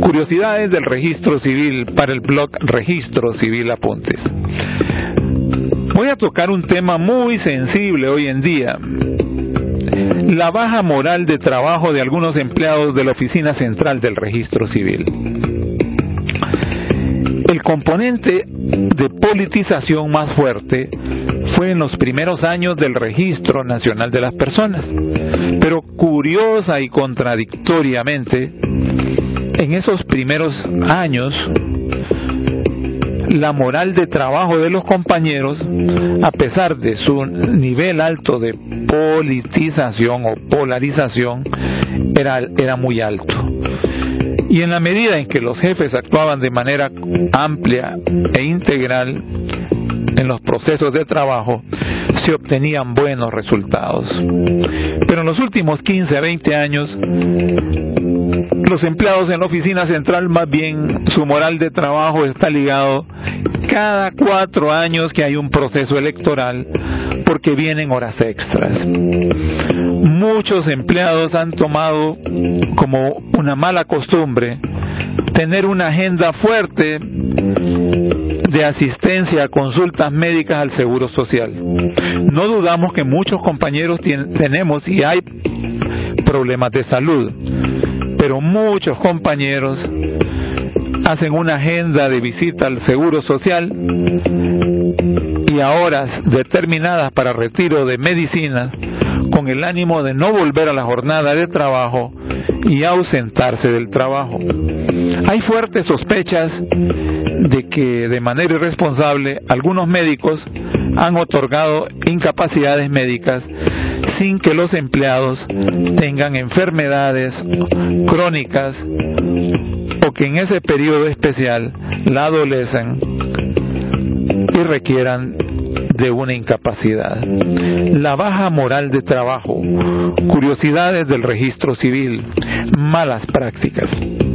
Curiosidades del registro civil para el blog Registro Civil Apuntes. Voy a tocar un tema muy sensible hoy en día: la baja moral de trabajo de algunos empleados de la Oficina Central del Registro Civil. El componente de politización más fuerte fue en los primeros años del Registro Nacional de las Personas, pero curiosa y contradictoriamente, en esos primeros años, la moral de trabajo de los compañeros, a pesar de su nivel alto de politización o polarización, era muy alto. Y en la medida en que los jefes actuaban de manera amplia e integral en los procesos de trabajo, se obtenían buenos resultados. Pero en los últimos 15 a 20 años, los empleados en la oficina central, más bien su moral de trabajo está ligado cada 4 años que hay un proceso electoral, porque vienen horas extras. Muchos empleados han tomado como una mala costumbre tener una agenda fuerte de asistencia a consultas médicas al Seguro Social. No dudamos que muchos compañeros tenemos y hay problemas de salud, pero muchos compañeros hacen una agenda de visita al Seguro Social y a horas determinadas para retiro de medicinas, con el ánimo de no volver a la jornada de trabajo y ausentarse del trabajo. Hay fuertes sospechas de que de manera irresponsable algunos médicos han otorgado incapacidades médicas sin que los empleados tengan enfermedades crónicas o que en ese periodo especial la adolecen y requieran de una incapacidad. La baja moral de trabajo, curiosidades del registro civil, malas prácticas.